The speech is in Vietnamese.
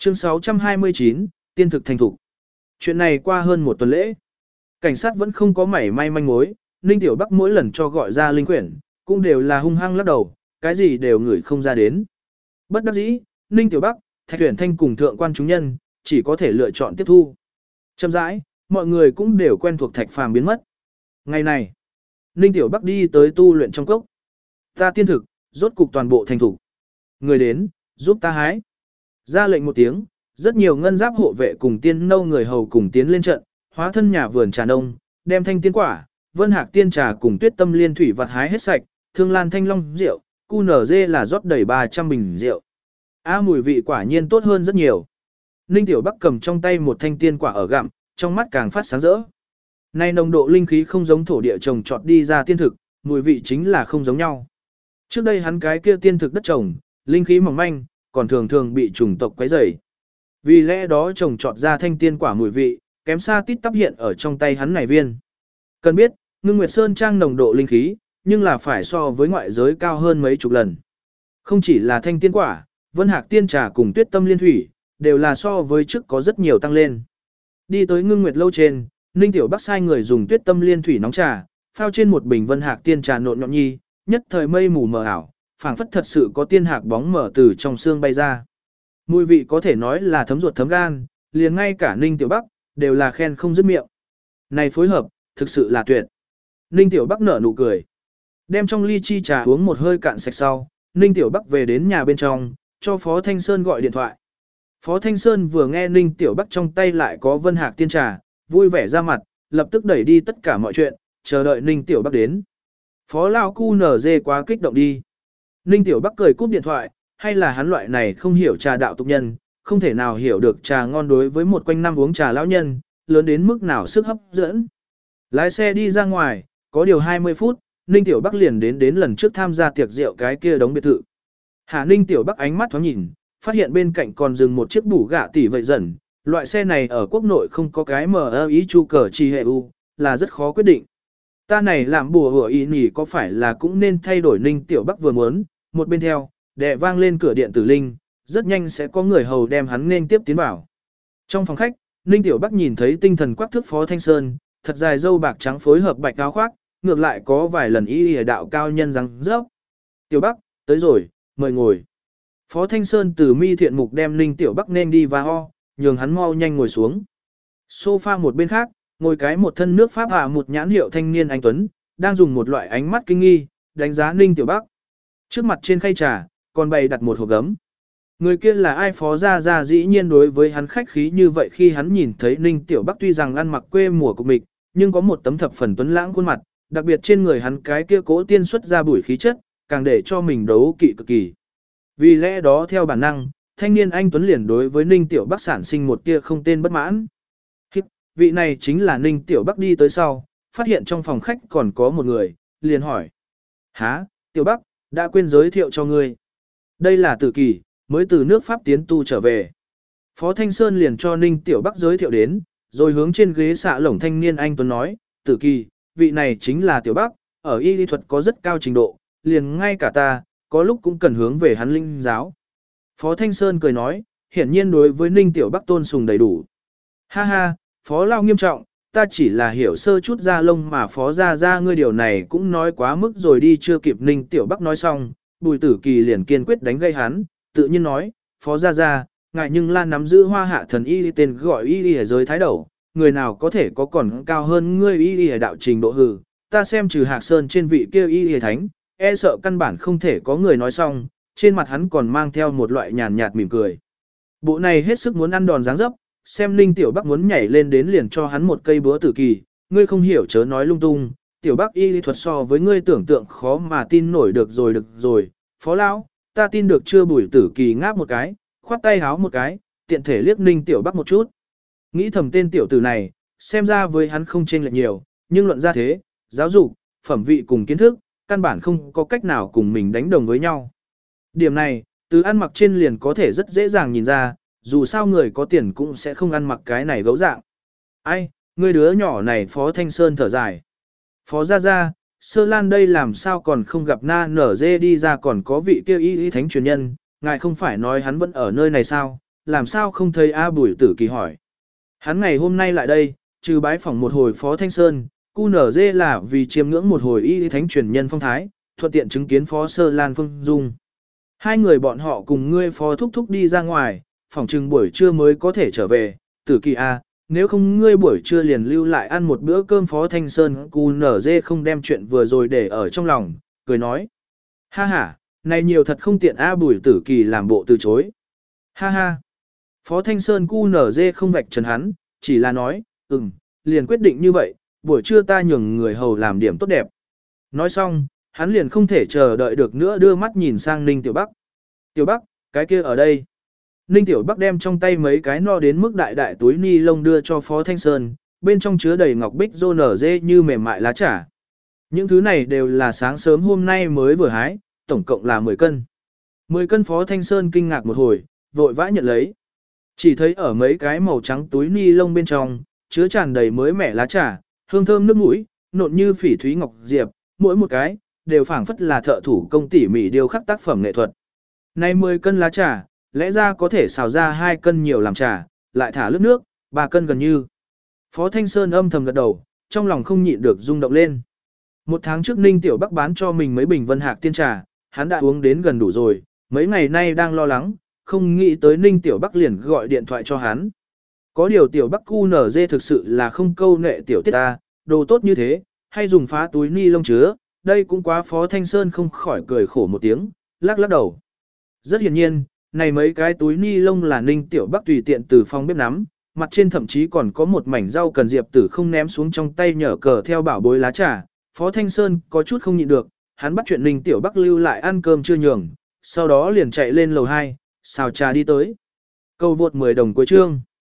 Chương 629, tiên thực thành thủ. Chuyện này qua hơn một tuần lễ. Cảnh sát vẫn không có mảy may manh mối, Ninh Tiểu Bắc mỗi lần cho gọi ra linh quyển, cũng đều là hung hăng lắc đầu, cái gì đều ngửi không ra đến. Bất đắc dĩ, Ninh Tiểu Bắc, Thạch Tuyển Thanh cùng thượng quan chúng nhân, chỉ có thể lựa chọn tiếp thu. Chậm rãi, mọi người cũng đều quen thuộc Thạch Phàm biến mất. Ngày này, Ninh Tiểu Bắc đi tới tu luyện trong cốc. Ta tiên thực, rốt cục toàn bộ thành thủ. Người đến, giúp ta hái. Ra lệnh một tiếng, rất nhiều ngân giáp hộ vệ cùng tiên nâu người hầu cùng tiến lên trận, hóa thân nhà vườn trà nông, đem thanh tiên quả, vân hạc tiên trà cùng tuyết tâm liên thủy vật hái hết sạch, thương lan thanh long rượu, cu nở dê là rót đầy 300 bình rượu. Mùi vị quả nhiên tốt hơn rất nhiều. Ninh Tiểu Bắc cầm trong tay một thanh tiên quả ở gặm, trong mắt càng phát sáng rỡ. Nay nồng độ linh khí không giống thổ địa trồng trọt đi ra tiên thực, mùi vị chính là không giống nhau. Trước đây hắn cái kia tiên thực đất trồng, linh khí mỏng manh, còn thường thường bị trùng tộc quấy rầy. Vì lẽ đó trồng trọt ra thanh tiên quả mùi vị, kém xa tít tắp hiện ở trong tay hắn này viên. Cần biết, Ngưng Nguyệt Sơn trang nồng độ linh khí, nhưng là phải so với ngoại giới cao hơn mấy chục lần. Không chỉ là thanh tiên quả, vân hạc tiên trà cùng tuyết tâm liên thủy, đều là so với trước có rất nhiều tăng lên. Đi tới Ngưng Nguyệt lâu trên, Ninh Tiểu Bắc sai người dùng tuyết tâm liên thủy nóng trà, phao trên một bình vân hạc tiên trà nộn nhọn nhi, nhất thời mây mù mờ ảo, phảng phất thật sự có tiên hạc bóng mở từ trong xương bay ra. Mùi vị có thể nói là thấm ruột thấm gan, liền ngay cả Ninh Tiểu Bắc, đều là khen không dứt miệng. Này phối hợp, thực sự là tuyệt. Ninh Tiểu Bắc nở nụ cười. Đem trong ly chi trà uống một hơi cạn sạch sau, Ninh Tiểu Bắc về đến nhà bên trong, cho Phó Thanh Sơn gọi điện thoại. Phó Thanh Sơn vừa nghe Ninh Tiểu Bắc trong tay lại có vân hạc tiên trà, vui vẻ ra mặt, lập tức đẩy đi tất cả mọi chuyện, chờ đợi Ninh Tiểu Bắc đến. Phó Lao Cu nở dê quá kích động đi. Ninh Tiểu Bắc cười cúp điện thoại, hay là hắn loại này không hiểu trà đạo tục nhân, không thể nào hiểu được trà ngon đối với một quanh năm uống trà lão nhân, lớn đến mức nào sức hấp dẫn. Lái xe đi ra ngoài, có điều 20 phút, Ninh Tiểu Bắc liền đến lần trước tham gia tiệc rượu cái kia đống biệt thự. Hà Ninh Tiểu Bắc ánh mắt thoáng nhìn, phát hiện bên cạnh còn dừng một chiếc bù gạ tỷ vậy dần, loại xe này ở quốc nội không có cái mở ý chu cờ chi hệ u, là rất khó quyết định. Ta này làm bùa hủa ý nhỉ có phải là cũng nên thay đổi. Ninh Tiểu Bắc vừa muốn, một bên theo, đè vang lên cửa điện tử linh, rất nhanh sẽ có người hầu đem hắn nên tiếp tiến vào. Trong phòng khách, Ninh Tiểu Bắc nhìn thấy tinh thần quắc thước Phó Thanh Sơn, thật dài râu bạc trắng phối hợp bạch áo khoác, ngược lại có vài lần y đạo cao nhân răng rớp. Tiểu Bắc, tới rồi, mời ngồi. Phó Thanh Sơn từ mi thiện mục đem Ninh Tiểu Bắc nên đi và ho, nhường hắn mau nhanh ngồi xuống. Sofa một bên khác, ngồi cái một thân nước Pháp một nhãn hiệu thanh niên anh Tuấn, đang dùng một loại ánh mắt kinh nghi, đánh giá Ninh Tiểu Bắc. Trước mặt trên khay trà, còn bày đặt một hộp gấm. Người kia là ai? Phó Gia Gia dĩ nhiên đối với hắn khách khí như vậy. Khi hắn nhìn thấy Ninh Tiểu Bắc tuy rằng ăn mặc quê mùa cục mịch, nhưng có một tấm thập phần tuấn lãng khuôn mặt, đặc biệt trên người hắn cái kia cố tiên xuất ra bùi khí chất, càng để cho mình đấu kỵ cực kỳ. Vì lẽ đó theo bản năng, thanh niên anh Tuấn liền đối với Ninh Tiểu Bắc sản sinh một tia không tên bất mãn. Vị này chính là Ninh Tiểu Bắc đi tới sau, phát hiện trong phòng khách còn có một người, liền hỏi. Hả, Tiểu Bắc, đã quên giới thiệu cho ngươi. Đây là Tử Kỳ, mới từ nước Pháp tiến tu trở về. Phó Thanh Sơn liền cho Ninh Tiểu Bắc giới thiệu đến, rồi hướng trên ghế xạ lổng thanh niên anh Tuấn nói, Tử Kỳ, vị này chính là Tiểu Bắc, ở y lý thuật có rất cao trình độ, liền ngay cả ta, có lúc cũng cần hướng về hắn linh giáo. Phó Thanh Sơn cười nói, hiển nhiên đối với Ninh Tiểu Bắc tôn sùng đầy đủ. Ha ha, Phó Lao nghiêm trọng, ta chỉ là hiểu sơ chút da lông mà Phó Gia ngươi điều này cũng nói quá mức rồi đi. Chưa kịp Ninh Tiểu Bắc nói xong, Bùi Tử Kỳ liền kiên quyết đánh gây hắn, tự nhiên nói, Phó Gia, ngại nhưng Lan nắm giữ Hoa Hạ thần y tên gọi y ở giới thái đầu, người nào có thể có còn cao hơn ngươi y ở đạo trình độ hừ, ta xem trừ Hạc Sơn trên vị kia y thánh, e sợ căn bản không thể có người nói xong, trên mặt hắn còn mang theo một loại nhàn nhạt mỉm cười. Bộ này hết sức muốn ăn đòn dáng dấp, xem Ninh Tiểu Bắc muốn nhảy lên đến liền cho hắn một cây búa Tử Kỳ, ngươi không hiểu chớ nói lung tung, Tiểu Bắc y lý thuật so với ngươi tưởng tượng khó mà tin nổi. Được rồi, Phó Lão, ta tin được chưa? Bùi Tử Kỳ ngáp một cái, khoát tay háo một cái, tiện thể liếc Ninh Tiểu Bắc một chút. Nghĩ thầm tên tiểu tử này, xem ra với hắn không chênh lệch nhiều, nhưng luận ra thế, giáo dục, phẩm vị cùng kiến thức, căn bản không có cách nào cùng mình đánh đồng với nhau. Điểm này, từ ăn mặc trên liền có thể rất dễ dàng nhìn ra, dù sao người có tiền cũng sẽ không ăn mặc cái này gấu dạng. Ai, người đứa nhỏ này. Phó Thanh Sơn thở dài. Phó Gia, Sơ Lan đây làm sao còn không gặp na nở dê đi ra, còn có vị kia y thánh truyền nhân, ngài không phải nói hắn vẫn ở nơi này sao, làm sao không thấy A Bùi Tử Kỳ hỏi. Hắn ngày hôm nay lại đây, trừ bái phỏng một hồi Phó Thanh Sơn, QNZ là vì chiêm ngưỡng một hồi y thánh truyền nhân phong thái, thuận tiện chứng kiến Phó Sơ Lan Phương Dung. Hai người bọn họ cùng ngươi Phó Thúc Thúc đi ra ngoài, phỏng chừng buổi trưa mới có thể trở về, Tử Kỳ A, nếu không ngươi buổi trưa liền lưu lại ăn một bữa cơm. Phó Thanh Sơn QNZ không đem chuyện vừa rồi để ở trong lòng, cười nói. Ha ha, này nhiều thật không tiện. A Bùi Tử Kỳ làm bộ từ chối. Ha ha. Phó Thanh Sơn QNZ không vạch trần hắn, chỉ là nói, liền quyết định như vậy, buổi trưa ta nhường người hầu làm điểm tốt đẹp. Nói xong, hắn liền không thể chờ đợi được nữa đưa mắt nhìn sang Ninh Tiểu Bắc. Tiểu Bắc, cái kia ở đây. Ninh Tiểu Bắc đem trong tay mấy cái no đến mức đại đại túi ni lông đưa cho Phó Thanh Sơn, bên trong chứa đầy ngọc bích rô nở dê như mềm mại lá trà. Những thứ này đều là sáng sớm hôm nay mới vừa hái, tổng cộng là 10 cân. 10 cân. Phó Thanh Sơn kinh ngạc một hồi, vội vã nhận lấy. Chỉ thấy ở mấy cái màu trắng túi ni lông bên trong, chứa tràn đầy mới mẻ lá trà, hương thơm nước mũi, nộn như phỉ thúy ngọc diệp, mỗi một cái đều phảng phất là thợ thủ công tỉ mỉ điêu khắc tác phẩm nghệ thuật. Này 10 cân lá trà, lẽ ra có thể xào ra 2 cân nhiều làm trà, lại thả lướt nước, 3 cân gần như. Phó Thanh Sơn âm thầm gật đầu, trong lòng không nhịn được rung động lên. Một tháng trước Ninh Tiểu Bắc bán cho mình mấy bình Vân Hạc tiên trà, hắn đã uống đến gần đủ rồi, mấy ngày nay đang lo lắng, không nghĩ tới Ninh Tiểu Bắc liền gọi điện thoại cho hắn. Có điều Tiểu Bắc QNZ thực sự là không câu nệ tiểu tiết ta, đồ tốt như thế, hay dùng phá túi ni lông chứa, đây cũng quá. Phó Thanh Sơn không khỏi cười khổ một tiếng, lắc lắc đầu. Rất hiển nhiên, này mấy cái túi ni lông là Ninh Tiểu Bắc tùy tiện từ phòng bếp nắm, mặt trên thậm chí còn có một mảnh rau cần Diệp Tử không ném xuống trong tay nhở cờ theo bảo bối lá trà. Phó Thanh Sơn có chút không nhịn được, hắn bắt chuyện Ninh Tiểu Bắc lưu lại ăn cơm chưa nhường, sau đó liền chạy lên lầu 2, xào trà đi tới. Câu vượt 10 đồng cuối chương.